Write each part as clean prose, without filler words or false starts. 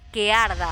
que arda.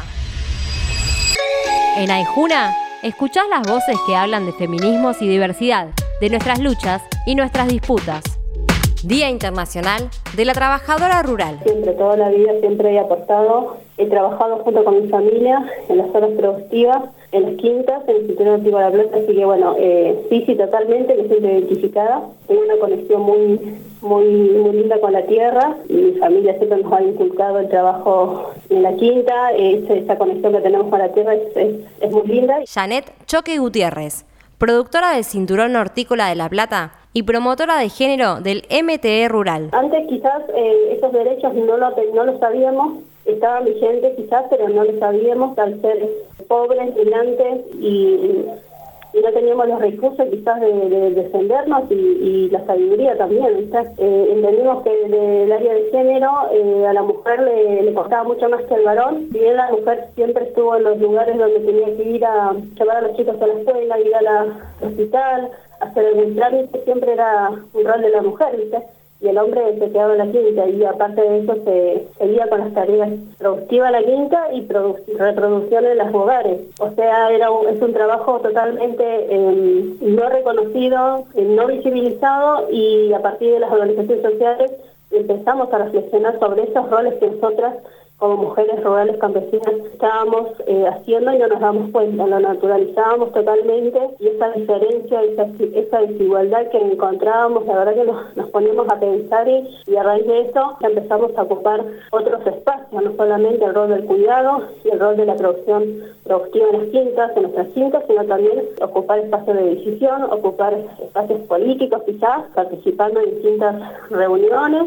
En Aijuna, escuchás las voces que hablan de feminismos y diversidad, de nuestras luchas y nuestras disputas. Día Internacional de la Trabajadora Rural. Siempre, toda la vida, siempre he aportado, he trabajado junto con mi familia en las zonas productivas, en las quintas, en el Cinturón Antiguo de la Plata, así que bueno, sí, totalmente, me siento identificada. Tengo una conexión muy linda con la tierra, y mi familia siempre nos ha inculcado el trabajo en la quinta, esa conexión que tenemos con la tierra es muy linda. Janet Choque Gutiérrez, productora del Cinturón Hortícola de La Plata y promotora de género del MTE Rural. Antes quizás esos derechos no lo sabíamos, estaban vigentes quizás, pero no lo sabíamos al ser pobres, migrantes y no teníamos los recursos quizás de defendernos y la sabiduría también. Entendimos que del área de género a la mujer le costaba mucho más que al varón. Si bien la mujer siempre estuvo en los lugares donde tenía que ir a llevar a los chicos a la escuela, ir al hospital, hacer el trámite, siempre era un rol de la mujer, ¿viste? Y el hombre se quedaba en la quinta y aparte de eso se seguía con las tareas productivas en la quinta y reproducción en los hogares. O sea, es un trabajo totalmente no reconocido, no visibilizado, y a partir de las organizaciones sociales empezamos a reflexionar sobre esos roles que nosotras como mujeres rurales campesinas estábamos haciendo y no nos damos cuenta, lo naturalizábamos totalmente, y esa diferencia, esa desigualdad que encontrábamos, la verdad que nos poníamos a pensar y a raíz de eso ya empezamos a ocupar otros espacios, no solamente el rol del cuidado y el rol de la producción productiva en las quintas, en nuestras quintas, sino también ocupar espacios de decisión, ocupar espacios políticos quizás, participando en distintas reuniones.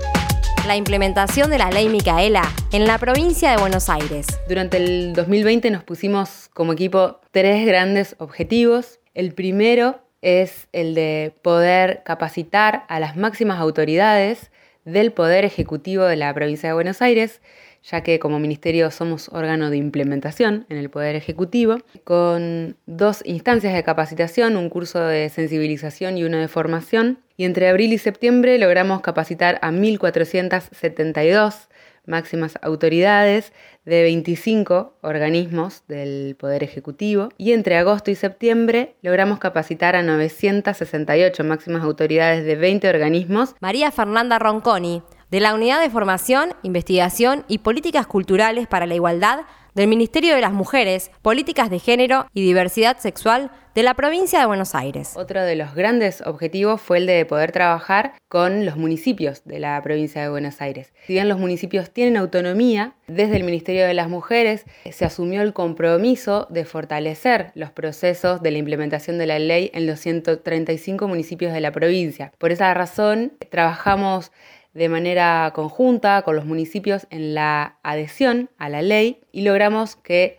La implementación de la Ley Micaela en la provincia de Buenos Aires. Durante el 2020 nos pusimos como equipo 3 grandes objetivos. El primero es el de poder capacitar a las máximas autoridades del Poder Ejecutivo de la provincia de Buenos Aires, ya que como ministerio somos órgano de implementación en el Poder Ejecutivo, con 2 instancias de capacitación, un curso de sensibilización y uno de formación. Y entre abril y septiembre logramos capacitar a 1.472 máximas autoridades de 25 organismos del Poder Ejecutivo. Y entre agosto y septiembre logramos capacitar a 968 máximas autoridades de 20 organismos. María Fernanda Ronconi, de la Unidad de Formación, Investigación y Políticas Culturales para la Igualdad del Ministerio de las Mujeres, Políticas de Género y Diversidad Sexual de la provincia de Buenos Aires. Otro de los grandes objetivos fue el de poder trabajar con los municipios de la provincia de Buenos Aires. Si bien los municipios tienen autonomía, desde el Ministerio de las Mujeres se asumió el compromiso de fortalecer los procesos de la implementación de la ley en los 135 municipios de la provincia. Por esa razón, trabajamos de manera conjunta con los municipios en la adhesión a la ley y logramos que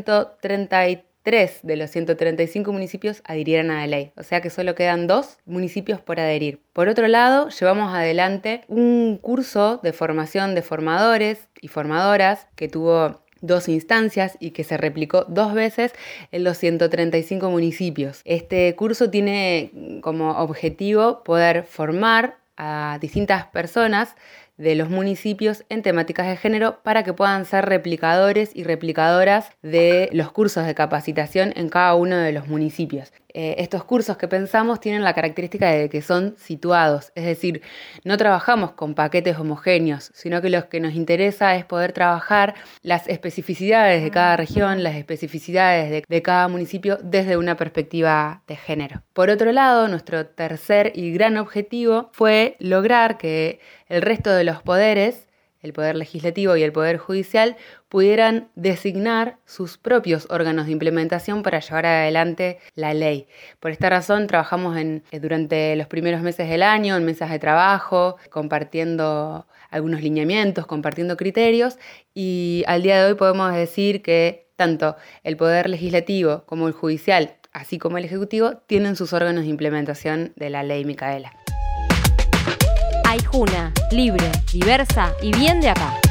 133 de los 135 municipios adhirieran a la ley, o sea que solo quedan 2 municipios por adherir. Por otro lado, llevamos adelante un curso de formación de formadores y formadoras que tuvo 2 instancias y que se replicó 2 veces en los 135 municipios. Este curso tiene como objetivo poder formar a distintas personas de los municipios en temáticas de género para que puedan ser replicadores y replicadoras de los cursos de capacitación en cada uno de los municipios. Estos cursos que pensamos tienen la característica de que son situados, es decir, no trabajamos con paquetes homogéneos, sino que lo que nos interesa es poder trabajar las especificidades de cada región, las especificidades de cada municipio desde una perspectiva de género. Por otro lado, nuestro tercer y gran objetivo fue lograr que el resto de los poderes, el Poder Legislativo y el Poder Judicial, pudieran designar sus propios órganos de implementación para llevar adelante la ley. Por esta razón trabajamos durante los primeros meses del año en mesas de trabajo, compartiendo algunos lineamientos, compartiendo criterios, y al día de hoy podemos decir que tanto el Poder Legislativo como el Judicial, así como el Ejecutivo, tienen sus órganos de implementación de la Ley Micaela. Aijuna, libre, diversa y bien de acá.